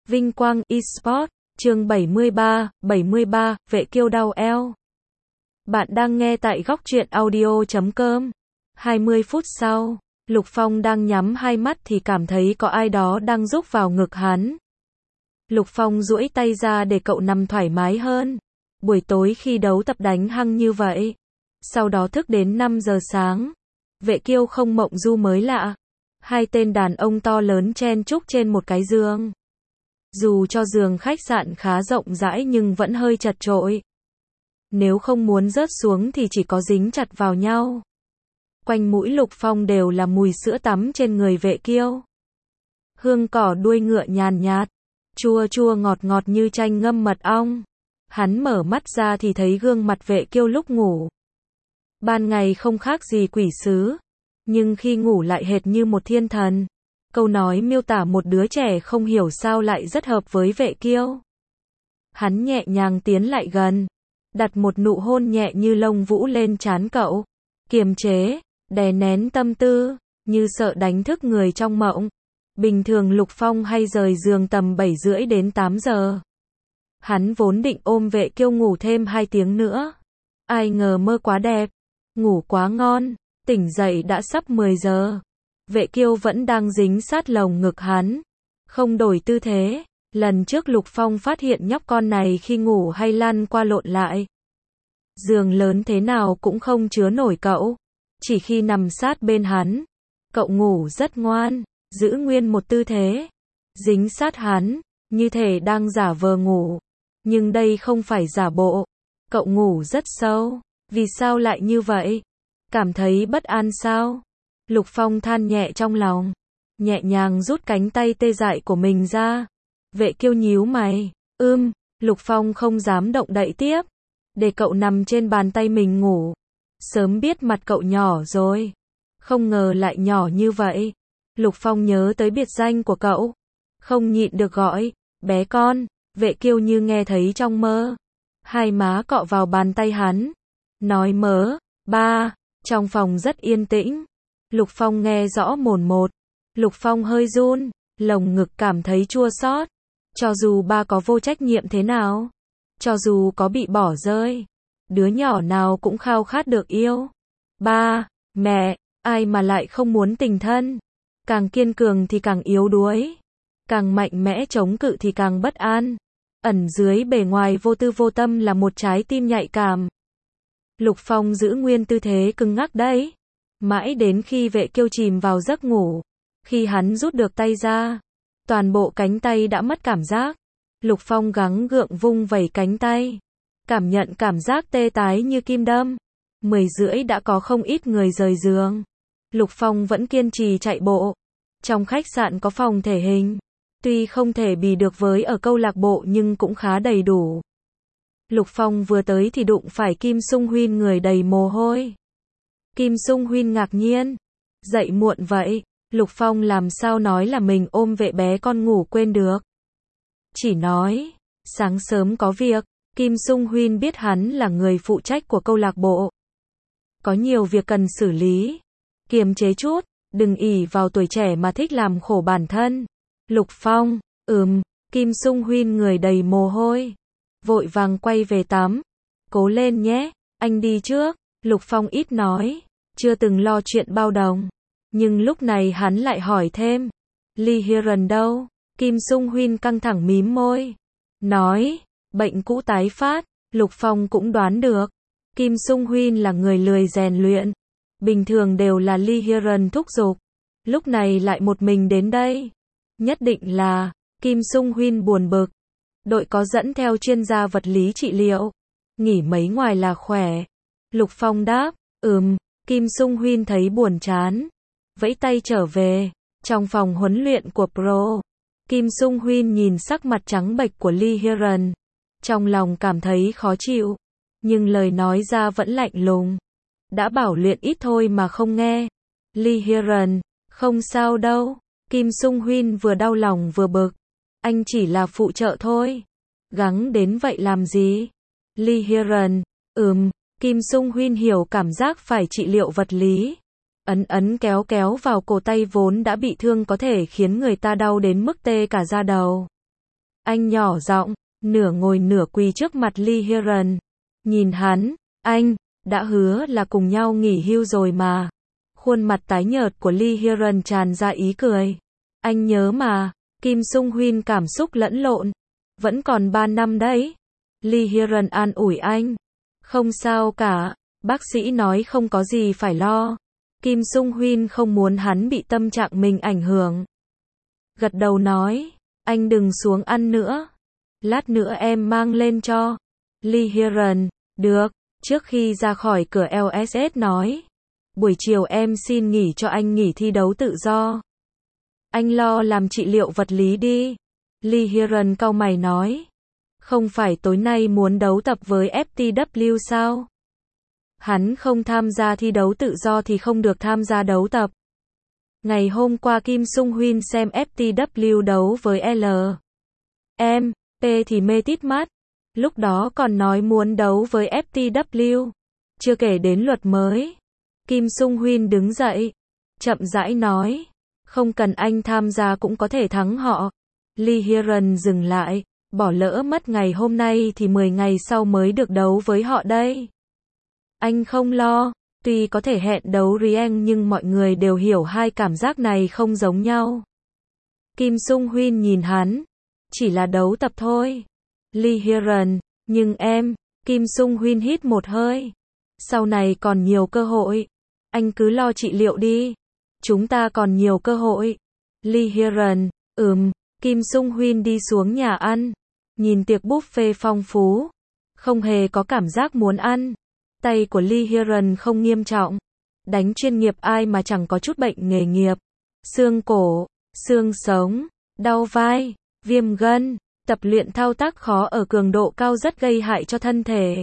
Vinh quang eSports, chương 73, vệ kiêu đau eo. Bạn đang nghe tại góc truyện audio.com. 20 phút sau, Lục Phong đang nhắm hai mắt thì cảm thấy có ai đó đang rúc vào ngực hắn. Lục Phong duỗi tay ra để cậu nằm thoải mái hơn. Buổi tối khi đấu tập đánh hăng như vậy, sau đó thức đến 5 giờ sáng. Vệ kiêu không mộng du mới lạ. Hai tên đàn ông to lớn chen chúc trên một cái giường. Dù cho giường khách sạn khá rộng rãi nhưng vẫn hơi chật chội. Nếu không muốn rớt xuống thì chỉ có dính chặt vào nhau. Quanh mũi Lục Phong đều là mùi sữa tắm trên người vệ kiêu. Hương cỏ đuôi ngựa nhàn nhạt, chua chua ngọt ngọt như chanh ngâm mật ong. Hắn mở mắt ra thì thấy gương mặt vệ kiêu lúc ngủ. Ban ngày không khác gì quỷ sứ, nhưng khi ngủ lại hệt như một thiên thần. Câu nói miêu tả một đứa trẻ không hiểu sao lại rất hợp với vệ kiêu. Hắn nhẹ nhàng tiến lại gần, đặt một nụ hôn nhẹ như lông vũ lên trán cậu, kiềm chế, đè nén tâm tư, như sợ đánh thức người trong mộng. Bình thường Lục Phong hay rời giường tầm 7 rưỡi đến 8 giờ. Hắn vốn định ôm vệ kiêu ngủ thêm 2 tiếng nữa. Ai ngờ mơ quá đẹp, ngủ quá ngon, tỉnh dậy đã sắp 10 giờ. Vệ kiêu vẫn đang dính sát lồng ngực hắn, không đổi tư thế. Lần trước Lục Phong phát hiện nhóc con này khi ngủ hay lăn qua lộn lại. Giường lớn thế nào cũng không chứa nổi cậu. Chỉ khi nằm sát bên hắn, cậu ngủ rất ngoan, giữ nguyên một tư thế, dính sát hắn, như thể đang giả vờ ngủ. Nhưng đây không phải giả bộ. Cậu ngủ rất sâu. Vì sao lại như vậy? Cảm thấy bất an sao? Lục Phong than nhẹ trong lòng, nhẹ nhàng rút cánh tay tê dại của mình ra. Vệ kiêu nhíu mày, Lục Phong không dám động đậy tiếp, để cậu nằm trên bàn tay mình ngủ. Sớm biết mặt cậu nhỏ rồi, không ngờ lại nhỏ như vậy. Lục Phong nhớ tới biệt danh của cậu, không nhịn được gọi, bé con. Vệ kiêu như nghe thấy trong mơ, hai má cọ vào bàn tay hắn, nói mớ, ba. Trong phòng rất yên tĩnh, Lục Phong nghe rõ mồn một. Lục Phong hơi run, lồng ngực cảm thấy chua xót. Cho dù ba có vô trách nhiệm thế nào, cho dù có bị bỏ rơi, đứa nhỏ nào cũng khao khát được yêu. Ba, mẹ, ai mà lại không muốn tình thân. Càng kiên cường thì càng yếu đuối, càng mạnh mẽ chống cự thì càng bất an. Ẩn dưới bề ngoài vô tư vô tâm là một trái tim nhạy cảm. Lục Phong giữ nguyên tư thế cứng ngắc đấy, mãi đến khi vệ kiêu chìm vào giấc ngủ. Khi hắn rút được tay ra, toàn bộ cánh tay đã mất cảm giác. Lục Phong gắng gượng vung vẩy cánh tay, cảm nhận cảm giác tê tái như kim đâm. 10 rưỡi đã có không ít người rời giường. Lục Phong vẫn kiên trì chạy bộ. Trong khách sạn có phòng thể hình, tuy không thể bì được với ở câu lạc bộ nhưng cũng khá đầy đủ. Lục Phong vừa tới thì đụng phải Kim Sung Huyên người đầy mồ hôi. Kim Sung Huyên ngạc nhiên, dậy muộn vậy? Lục Phong làm sao nói là mình ôm vệ bé con ngủ quên được. Chỉ nói, sáng sớm có việc. Kim Sung Huyên biết hắn là người phụ trách của câu lạc bộ, có nhiều việc cần xử lý. Kiềm chế chút, đừng ỷ vào tuổi trẻ mà thích làm khổ bản thân. Lục Phong, Kim Sung Huyên người đầy mồ hôi, vội vàng quay về tắm. Cố lên nhé, anh đi trước. Lục Phong ít nói, chưa từng lo chuyện bao đồng. Nhưng lúc này hắn lại hỏi thêm, Lee Hiron đâu? Kim Sung Huyên căng thẳng mím môi, nói, bệnh cũ tái phát. Lục Phong cũng đoán được, Kim Sung Huyên là người lười rèn luyện, bình thường đều là Lee Hiron thúc giục, lúc này lại một mình đến đây. Nhất định là, Kim Sung Huyên buồn bực. Đội có dẫn theo chuyên gia vật lý trị liệu, nghỉ mấy ngoài là khỏe. Lục Phong đáp, Kim Sung Huyên thấy buồn chán, vẫy tay trở về. Trong phòng huấn luyện của Pro, Kim Sung Huyên nhìn sắc mặt trắng bệch của Lee Hiron, trong lòng cảm thấy khó chịu, nhưng lời nói ra vẫn lạnh lùng. Đã bảo luyện ít thôi mà không nghe. Lee Hiron, không sao đâu. Kim Sung Huyên vừa đau lòng vừa bực, anh chỉ là phụ trợ thôi, gắng đến vậy làm gì? Lee Hiron, Kim Sung Huyên hiểu cảm giác phải trị liệu vật lý, ấn kéo kéo vào cổ tay vốn đã bị thương có thể khiến người ta đau đến mức tê cả da đầu. Anh nhỏ giọng, nửa ngồi nửa quỳ trước mặt Lee Hyun. Nhìn hắn, anh, đã hứa là cùng nhau nghỉ hưu rồi mà. Khuôn mặt tái nhợt của Lee Hyun tràn ra ý cười. Anh nhớ mà, Kim Sung Hyun cảm xúc lẫn lộn. Vẫn còn 3 năm đấy. Lee Hyun an ủi anh. Không sao cả, bác sĩ nói không có gì phải lo. Kim Sung Hyun không muốn hắn bị tâm trạng mình ảnh hưởng. Gật đầu nói, anh đừng xuống ăn nữa. Lát nữa em mang lên cho. Lee Hyun, được, trước khi ra khỏi cửa LSS nói. Buổi chiều em xin nghỉ cho anh nghỉ thi đấu tự do. Anh lo làm trị liệu vật lý đi. Lee Hyun cau mày nói. Không phải tối nay muốn đấu tập với FTW sao? Hắn không tham gia thi đấu tự do thì không được tham gia đấu tập. Ngày hôm qua Kim Sung Hyun xem FTW đấu với L. M. P thì mê tít mắt. Lúc đó còn nói muốn đấu với FTW. Chưa kể đến luật mới. Kim Sung Hyun đứng dậy. Chậm rãi nói. Không cần anh tham gia cũng có thể thắng họ. Lee Hyun dừng lại. Bỏ lỡ mất ngày hôm nay thì 10 ngày sau mới được đấu với họ đây. Anh không lo. Tuy có thể hẹn đấu riêng nhưng mọi người đều hiểu hai cảm giác này không giống nhau. Kim Sung Hyun nhìn hắn. Chỉ là đấu tập thôi. Lee Hyun, nhưng em, Kim Sung Hyun hít một hơi. Sau này còn nhiều cơ hội. Anh cứ lo trị liệu đi. Chúng ta còn nhiều cơ hội. Lee Hyun, Kim Sung Hyun đi xuống nhà ăn. Nhìn tiệc buffet phong phú. Không hề có cảm giác muốn ăn. Tay của Lee Hyun không nghiêm trọng. Đánh chuyên nghiệp ai mà chẳng có chút bệnh nghề nghiệp. Xương cổ, xương sống, đau vai, viêm gân. Tập luyện thao tác khó ở cường độ cao rất gây hại cho thân thể.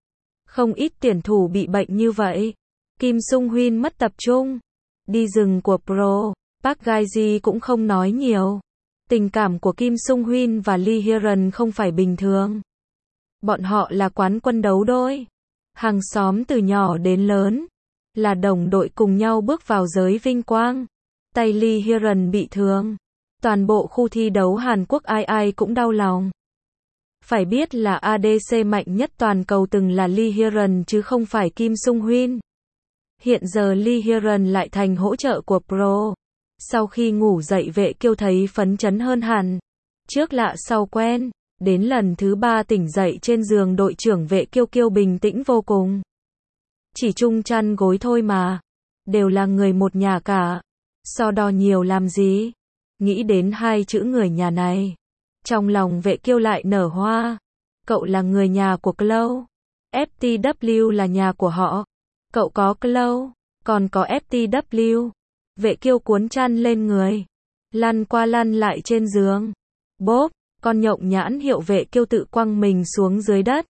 Không ít tuyển thủ bị bệnh như vậy. Kim Sung Hyun mất tập trung. Đi rừng của Pro, Park Gaiji cũng không nói nhiều. Tình cảm của Kim Sung Hyun và Lee Hyun không phải bình thường. Bọn họ là quán quân đấu đôi. Hàng xóm từ nhỏ đến lớn. Là đồng đội cùng nhau bước vào giới vinh quang. Tay Lee Hyun bị thương. Toàn bộ khu thi đấu Hàn Quốc ai ai cũng đau lòng. Phải biết là ADC mạnh nhất toàn cầu từng là Lee Hyun chứ không phải Kim Sung Hyun. Hiện giờ Lee Hyun lại thành hỗ trợ của Pro. Sau khi ngủ dậy Vệ Kiêu thấy phấn chấn hơn hẳn. Trước lạ sau quen. Đến lần thứ 3 tỉnh dậy trên giường đội trưởng Vệ Kiêu bình tĩnh vô cùng. Chỉ chung chăn gối thôi mà. Đều là người một nhà cả. So đo nhiều làm gì? Nghĩ đến hai chữ người nhà này. Trong lòng Vệ Kiêu lại nở hoa. Cậu là người nhà của Cloud. FTW là nhà của họ. Cậu có Cloud, còn có FTW. Vệ Kiêu cuốn chăn lên người. Lăn qua lăn lại trên giường. Bốp, con nhộng nhãn hiệu Vệ Kiêu tự quăng mình xuống dưới đất.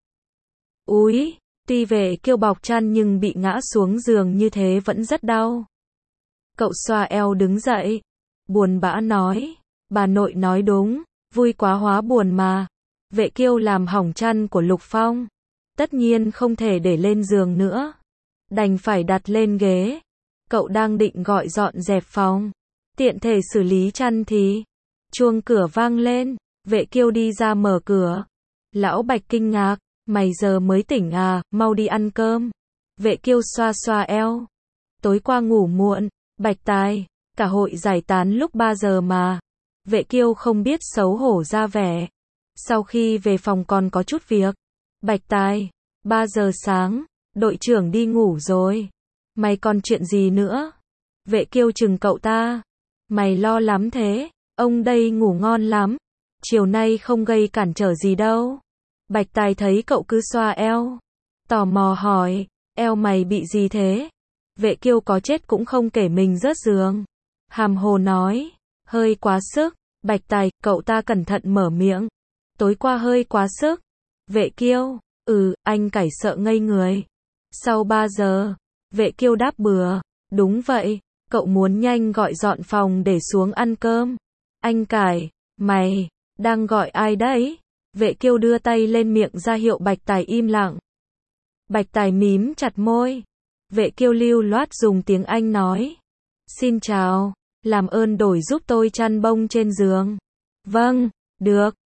Úi, tuy Vệ Kiêu bọc chăn nhưng bị ngã xuống giường như thế vẫn rất đau. Cậu xoa eo đứng dậy. Buồn bã nói. Bà nội nói đúng, vui quá hóa buồn mà. Vệ Kiêu làm hỏng chăn của Lục Phong. Tất nhiên không thể để lên giường nữa. Đành phải đặt lên ghế. Cậu đang định gọi dọn dẹp phòng. Tiện thể xử lý chăn thì chuông cửa vang lên. Vệ Kiêu đi ra mở cửa. Lão Bạch kinh ngạc. Mày giờ mới tỉnh à, mau đi ăn cơm. Vệ Kiêu xoa xoa eo. Tối qua ngủ muộn. Bạch Tài, cả hội giải tán lúc 3 giờ mà. Vệ Kiêu không biết xấu hổ ra vẻ. Sau khi về phòng còn có chút việc. Bạch Tài, 3 giờ sáng, đội trưởng đi ngủ rồi. Mày còn chuyện gì nữa? Vệ Kiêu chừng cậu ta. Mày lo lắm thế, ông đây ngủ ngon lắm. Chiều nay không gây cản trở gì đâu. Bạch Tài thấy cậu cứ xoa eo. Tò mò hỏi, eo mày bị gì thế? Vệ Kiêu có chết cũng không kể mình rớt giường. Hàm hồ nói, hơi quá sức. Bạch Tài, cậu ta cẩn thận mở miệng. Tối qua hơi quá sức. Vệ Kiêu, anh cải sợ ngây người. Sau 3 giờ, Vệ Kiêu đáp bừa. Đúng vậy, cậu muốn nhanh gọi dọn phòng để xuống ăn cơm. Anh cải, mày, đang gọi ai đấy? Vệ Kiêu đưa tay lên miệng ra hiệu Bạch Tài im lặng. Bạch Tài mím chặt môi. Vệ Kiêu lưu loát dùng tiếng Anh nói. Xin chào, làm ơn đổi giúp tôi chăn bông trên giường. Vâng, được.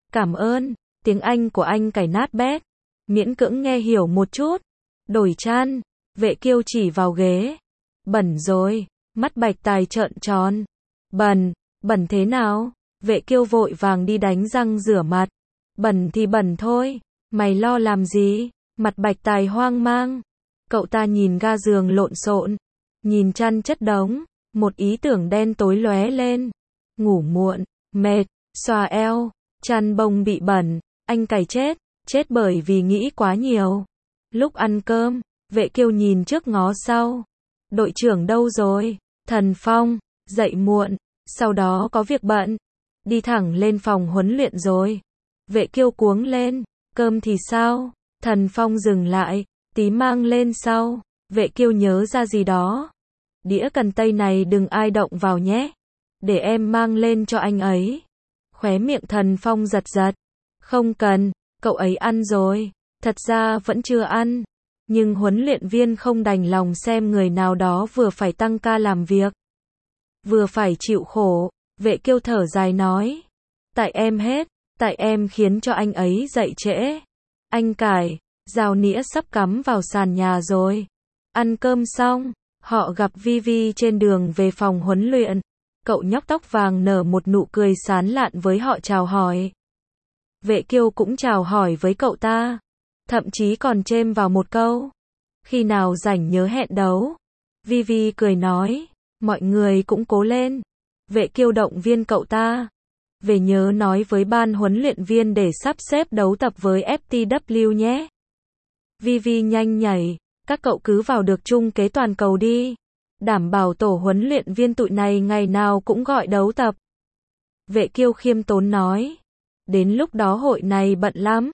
Cảm ơn, tiếng Anh của anh cày nát bét. Miễn cưỡng nghe hiểu một chút. Đổi chăn, Vệ Kiêu chỉ vào ghế. Bẩn rồi, mắt Bạch Tài trợn tròn. Bẩn, bẩn thế nào? Vệ Kiêu vội vàng đi đánh răng rửa mặt. Bẩn thì bẩn thôi, mày lo làm gì? Mặt Bạch Tài hoang mang. Cậu ta nhìn ga giường lộn xộn, nhìn chăn chất đống, một ý tưởng đen tối lóe lên. Ngủ muộn, mệt, xoa eo, chăn bông bị bẩn, anh cày chết bởi vì nghĩ quá nhiều. Lúc ăn cơm, Vệ Kiêu nhìn trước ngó sau. Đội trưởng đâu rồi? Thần Phong, dậy muộn, sau đó có việc bận, đi thẳng lên phòng huấn luyện rồi. Vệ Kiêu cuống lên, cơm thì sao? Thần Phong dừng lại, tí mang lên sau. Vệ Kiêu nhớ ra gì đó. Đĩa cần tây này đừng ai động vào nhé. Để em mang lên cho anh ấy. Khóe miệng Thần Phong giật giật. Không cần, cậu ấy ăn rồi. Thật ra vẫn chưa ăn. Nhưng huấn luyện viên không đành lòng xem người nào đó vừa phải tăng ca làm việc, vừa phải chịu khổ. Vệ Kiêu thở dài nói. Tại em hết, tại em khiến cho anh ấy dậy trễ. Anh cải, dao nĩa sắp cắm vào sàn nhà rồi. Ăn cơm xong, họ gặp Vivi trên đường về phòng huấn luyện. Cậu nhóc tóc vàng nở một nụ cười sán lạn với họ chào hỏi. Vệ Kiêu cũng chào hỏi với cậu ta. Thậm chí còn chêm vào một câu. Khi nào rảnh nhớ hẹn đấu. Vivi cười nói. Mọi người cũng cố lên. Vệ Kiêu động viên cậu ta. Về nhớ nói với ban huấn luyện viên để sắp xếp đấu tập với FTW nhé. Vivi nhanh nhảy. Các cậu cứ vào được chung kế toàn cầu đi. Đảm bảo tổ huấn luyện viên tụi này ngày nào cũng gọi đấu tập. Vệ Kiêu khiêm tốn nói. Đến lúc đó hội này bận lắm.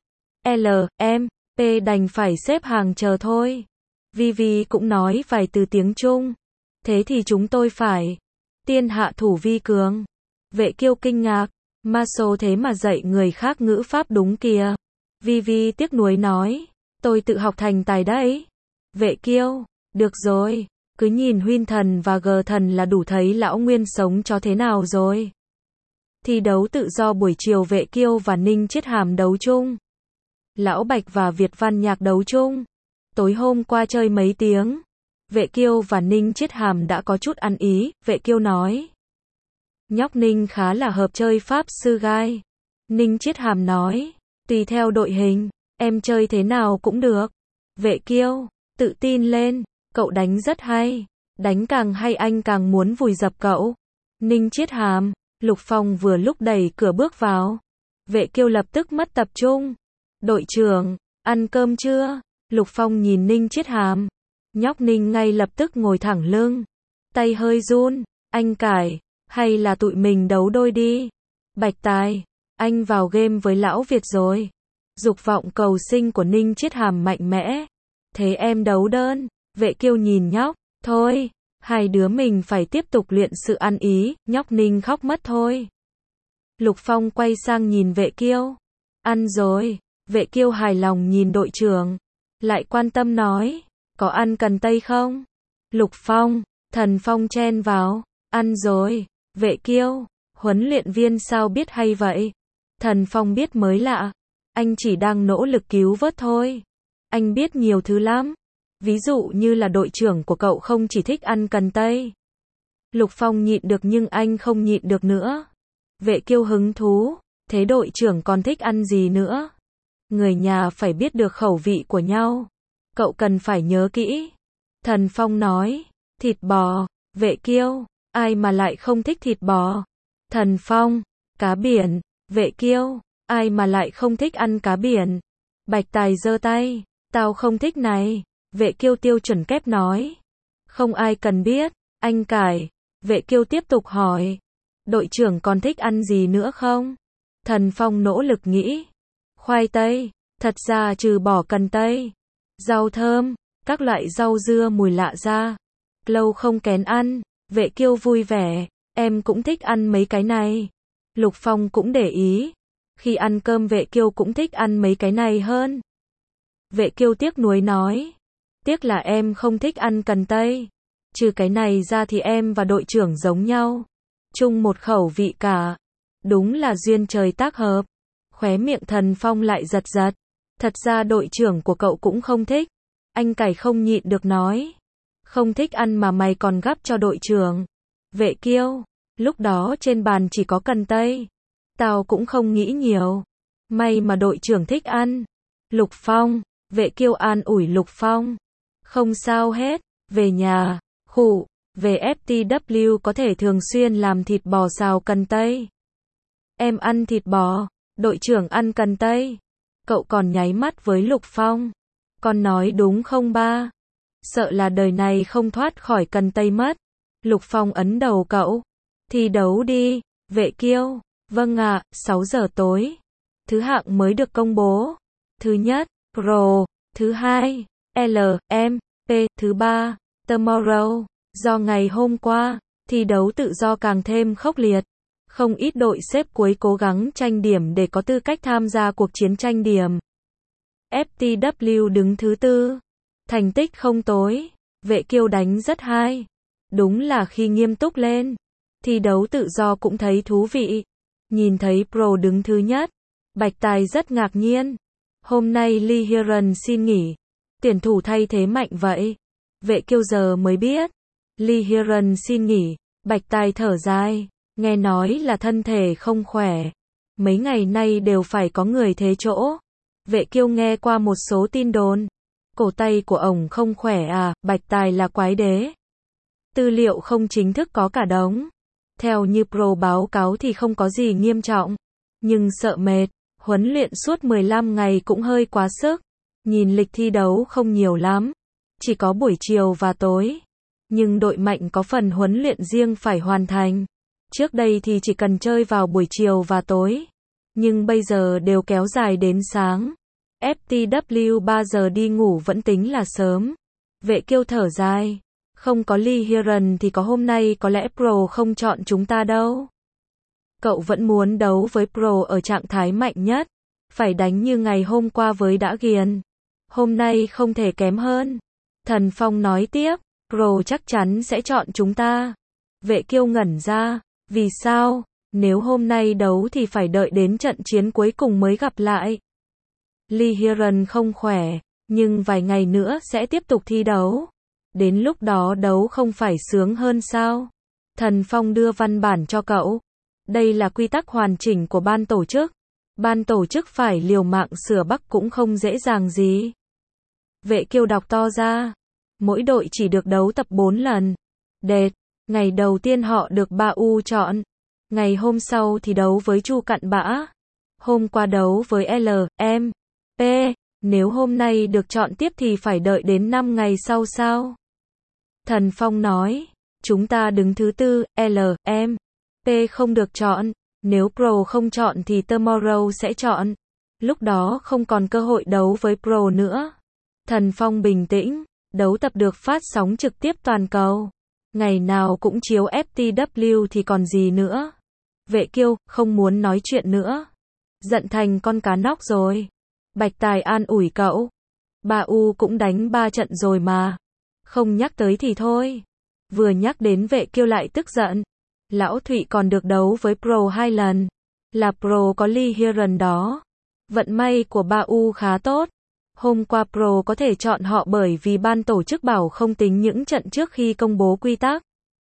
P đành phải xếp hàng chờ thôi. Vivi cũng nói vài từ tiếng Trung. Thế thì chúng tôi phải. Tiên hạ thủ vi cường. Vệ Kiêu kinh ngạc. Ma số thế mà dạy người khác ngữ pháp đúng kìa. Vivi tiếc nuối nói. Tôi tự học thành tài đấy. Vệ Kiêu. Được rồi. Cứ nhìn Huyên Thần và G Thần là đủ thấy lão Nguyên sống cho thế nào rồi. Thi đấu tự do buổi chiều Vệ Kiêu và Ninh Chiết Hàm đấu chung. Lão Bạch và Việt Văn Nhạc đấu chung. Tối hôm qua chơi mấy tiếng. Vệ Kiêu và Ninh Chiết Hàm đã có chút ăn ý. Vệ Kiêu nói. Nhóc Ninh khá là hợp chơi pháp sư gai. Ninh Chiết Hàm nói. Tùy theo đội hình, em chơi thế nào cũng được. Vệ Kiêu, tự tin lên. Cậu đánh rất hay. Đánh càng hay anh càng muốn vùi dập cậu. Ninh Chiết Hàm. Lục Phong vừa lúc đẩy cửa bước vào. Vệ Kiêu lập tức mất tập trung. Đội trưởng, ăn cơm chưa? Lục Phong nhìn Ninh Chiết Hàm. Nhóc Ninh ngay lập tức ngồi thẳng lưng. Tay hơi run. Anh cải, hay là tụi mình đấu đôi đi? Bạch Tài, anh vào game với lão Việt rồi. Dục vọng cầu sinh của Ninh Chiết Hàm mạnh mẽ. Thế em đấu đơn. Vệ Kiêu nhìn nhóc. Thôi, hai đứa mình phải tiếp tục luyện sự ăn ý. Nhóc Ninh khóc mất thôi. Lục Phong quay sang nhìn Vệ Kiêu. Ăn rồi. Vệ Kiêu hài lòng nhìn đội trưởng. Lại quan tâm nói. Có ăn cần tây không? Lục Phong. Thần Phong chen vào. Ăn rồi. Vệ Kiêu. Huấn luyện viên sao biết hay vậy? Thần Phong biết mới lạ. Anh chỉ đang nỗ lực cứu vớt thôi. Anh biết nhiều thứ lắm. Ví dụ như là đội trưởng của cậu không chỉ thích ăn cần tây. Lục Phong nhịn được nhưng anh không nhịn được nữa. Vệ Kiêu hứng thú. Thế đội trưởng còn thích ăn gì nữa? Người nhà phải biết được khẩu vị của nhau. Cậu cần phải nhớ kỹ. Thần Phong nói. Thịt bò. Vệ Kiêu. Ai mà lại không thích thịt bò? Thần Phong. Cá biển. Vệ Kiêu. Ai mà lại không thích ăn cá biển? Bạch Tài giơ tay. Tao không thích này. Vệ Kiêu tiêu chuẩn kép nói. Không ai cần biết. Anh cải. Vệ Kiêu tiếp tục hỏi. Đội trưởng còn thích ăn gì nữa không? Thần Phong nỗ lực nghĩ. Khoai tây. Thật ra trừ bỏ cần tây. Rau thơm. Các loại rau dưa mùi lạ ra. Lâu không kén ăn. Vệ Kiêu vui vẻ. Em cũng thích ăn mấy cái này. Lục Phong cũng để ý. Khi ăn cơm Vệ Kiêu cũng thích ăn mấy cái này hơn. Vệ Kiêu tiếc nuối nói. Tiếc là em không thích ăn cần tây. Trừ cái này ra thì em và đội trưởng giống nhau. Chung một khẩu vị cả. Đúng là duyên trời tác hợp. Khóe miệng Thần Phong lại giật giật. Thật ra đội trưởng của cậu cũng không thích. Anh Cải không nhịn được nói. Không thích ăn mà mày còn gắp cho đội trưởng. Vệ Kiêu, lúc đó trên bàn chỉ có cần tây. Tao cũng không nghĩ nhiều. May mà đội trưởng thích ăn. Lục Phong, Vệ Kiêu an ủi Lục Phong. Không sao hết, về nhà, khụ, về FTW có thể thường xuyên làm thịt bò xào cần tây. Em ăn thịt bò, đội trưởng ăn cần tây. Cậu còn nháy mắt với Lục Phong. Con nói đúng không ba? Sợ là đời này không thoát khỏi cần tây mất. Lục Phong ấn đầu cậu. Thi đấu đi, Vệ Kiêu. Vâng ạ, 6 giờ tối. Thứ hạng mới được công bố. Thứ nhất, Pro. Thứ hai, L, M, P. Thứ ba, Tomorrow. Do ngày hôm qua, thi đấu tự do càng thêm khốc liệt. Không ít đội xếp cuối cố gắng tranh điểm để có tư cách tham gia cuộc chiến tranh điểm. FTW đứng thứ tư. Thành tích không tối. Vệ Kiêu đánh rất hay. Đúng là khi nghiêm túc lên, thi đấu tự do cũng thấy thú vị. Nhìn thấy Pro đứng thứ nhất, Bạch Tài rất ngạc nhiên. Hôm nay Lee Hiron xin nghỉ. Tuyển thủ thay thế mạnh vậy. Vệ Kiêu giờ mới biết. Lee Hiron xin nghỉ. Bạch Tài thở dài. Nghe nói là thân thể không khỏe. Mấy ngày nay đều phải có người thế chỗ. Vệ Kiêu nghe qua một số tin đồn. Cổ tay của ổng không khỏe à, Bạch Tài là quái đế. Tư liệu không chính thức có cả đống. Theo như Pro báo cáo thì không có gì nghiêm trọng. Nhưng sợ mệt, huấn luyện suốt 15 ngày cũng hơi quá sức. Nhìn lịch thi đấu không nhiều lắm. Chỉ có buổi chiều và tối. Nhưng đội mạnh có phần huấn luyện riêng phải hoàn thành. Trước đây thì chỉ cần chơi vào buổi chiều và tối. Nhưng bây giờ đều kéo dài đến sáng. FTW 3 giờ đi ngủ vẫn tính là sớm. Vệ Kiêu thở dài. Không có Lee Hiron thì có hôm nay có lẽ Pro không chọn chúng ta đâu. Cậu vẫn muốn đấu với Pro ở trạng thái mạnh nhất. Phải đánh như ngày hôm qua với Đã Ghiền. Hôm nay không thể kém hơn. Thần Phong nói tiếp. Pro chắc chắn sẽ chọn chúng ta. Vệ Kiêu ngẩn ra. Vì sao? Nếu hôm nay đấu thì phải đợi đến trận chiến cuối cùng mới gặp lại. Lee Hiron không khỏe, nhưng vài ngày nữa sẽ tiếp tục thi đấu. Đến lúc đó đấu không phải sướng hơn sao? Thần Phong đưa văn bản cho cậu. Đây là quy tắc hoàn chỉnh của ban tổ chức. Ban tổ chức phải liều mạng sửa bắc cũng không dễ dàng gì. Vệ Kiêu đọc to ra. Mỗi đội chỉ được đấu tập 4 lần. Đệt, ngày đầu tiên họ được 3U chọn. Ngày hôm sau thì đấu với Chu Cặn Bã. Hôm qua đấu với L, M, P. Nếu hôm nay được chọn tiếp thì phải đợi đến 5 ngày sau sao? Thần Phong nói. Chúng ta đứng thứ tư, L, M, P không được chọn. Nếu Pro không chọn thì Tomorrow sẽ chọn. Lúc đó không còn cơ hội đấu với Pro nữa. Thần Phong bình tĩnh. Đấu tập được phát sóng trực tiếp toàn cầu. Ngày nào cũng chiếu FTW thì còn gì nữa. Vệ Kiêu, không muốn nói chuyện nữa. Giận thành con cá nóc rồi. Bạch Tài an ủi cậu. 3U cũng đánh 3 trận rồi mà. Không nhắc tới thì thôi. Vừa nhắc đến Vệ Kiêu lại tức giận. Lão Thụy còn được đấu với Pro 2 lần. Là Pro có Lee Hiron đó. Vận may của 3U khá tốt. Hôm qua Pro có thể chọn họ bởi vì ban tổ chức bảo không tính những trận trước khi công bố quy tắc.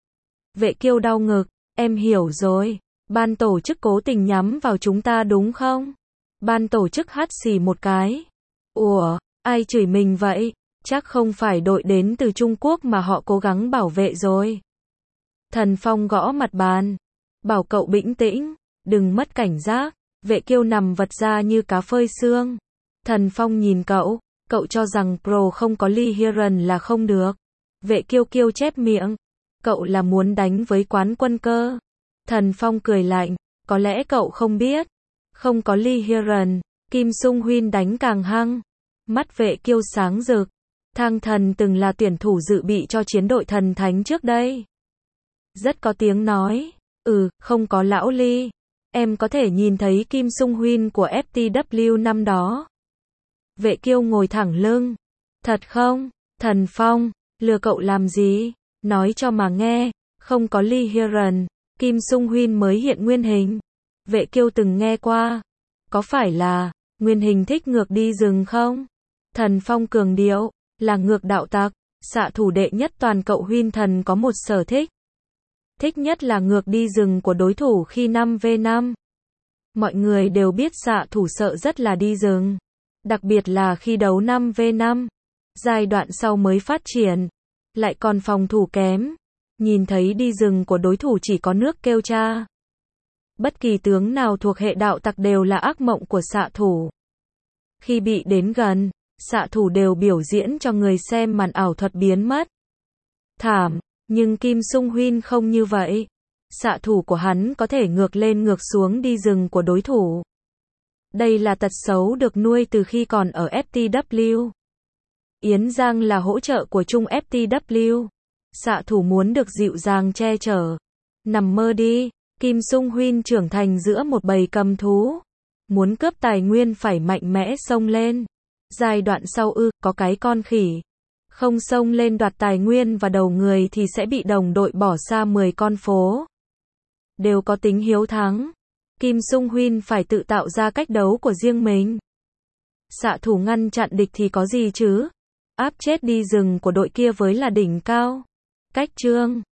Vệ Kiêu đau ngực. Em hiểu rồi. Ban tổ chức cố tình nhắm vào chúng ta đúng không? Ban tổ chức hắt xì một cái. Ủa, ai chửi mình vậy? Chắc không phải đội đến từ Trung Quốc mà họ cố gắng bảo vệ rồi. Thần Phong gõ mặt bàn. Bảo cậu bình tĩnh. Đừng mất cảnh giác. Vệ Kiêu nằm vật ra như cá phơi xương. Thần Phong nhìn cậu. Cậu cho rằng Pro không có Lee Hiron là không được. Vệ Kiêu chép miệng. Cậu là muốn đánh với quán quân cơ. Thần Phong cười lạnh. Có lẽ cậu không biết. Không có Lee Hiron, Kim Sung Huynh đánh càng hăng. Mắt Vệ Kiêu sáng rực. Thang Thần từng là tuyển thủ dự bị cho chiến đội thần thánh trước đây. Rất có tiếng nói. Không có lão Lee. Em có thể nhìn thấy Kim Sung Huynh của FTW năm đó. Vệ Kiêu ngồi thẳng lưng. Thật không? Thần Phong, lừa cậu làm gì? Nói cho mà nghe. Không có Lee Hiron, Kim Sung Huynh mới hiện nguyên hình. Vệ Kiêu từng nghe qua. có phải là nguyên hình thích ngược đi rừng không? Thần Phong cường điệu, là ngược đạo tặc, xạ thủ đệ nhất toàn cậu Huyên Thần có một sở thích. Thích nhất là ngược đi rừng của đối thủ khi 5v5. Mọi người đều biết xạ thủ sợ rất là đi rừng. Đặc biệt là khi đấu 5v5. Giai đoạn sau mới phát triển. Lại còn phòng thủ kém. Nhìn thấy đi rừng của đối thủ chỉ có nước kêu cha. Bất kỳ tướng nào thuộc hệ đạo tặc đều là ác mộng của xạ thủ. Khi bị đến gần, xạ thủ đều biểu diễn cho người xem màn ảo thuật biến mất. Thảm, nhưng Kim Sung Huyên không như vậy. Xạ thủ của hắn có thể ngược lên ngược xuống đi rừng của đối thủ. Đây là tật xấu được nuôi từ khi còn ở FTW. Yến Giang là hỗ trợ của Trung FTW. Xạ thủ muốn được dịu dàng che chở. Nằm mơ đi, Kim Sung Huyên trưởng thành giữa một bầy cầm thú. Muốn cướp tài nguyên phải mạnh mẽ xông lên. Giai đoạn sau có cái con khỉ. Không xông lên đoạt tài nguyên và đầu người thì sẽ bị đồng đội bỏ xa 10 con phố. Đều có tính hiếu thắng. Kim Sung Huyên phải tự tạo ra cách đấu của riêng mình. Xạ thủ ngăn chặn địch thì có gì chứ? Áp chết đi rừng của đội kia với là đỉnh cao. Cách chương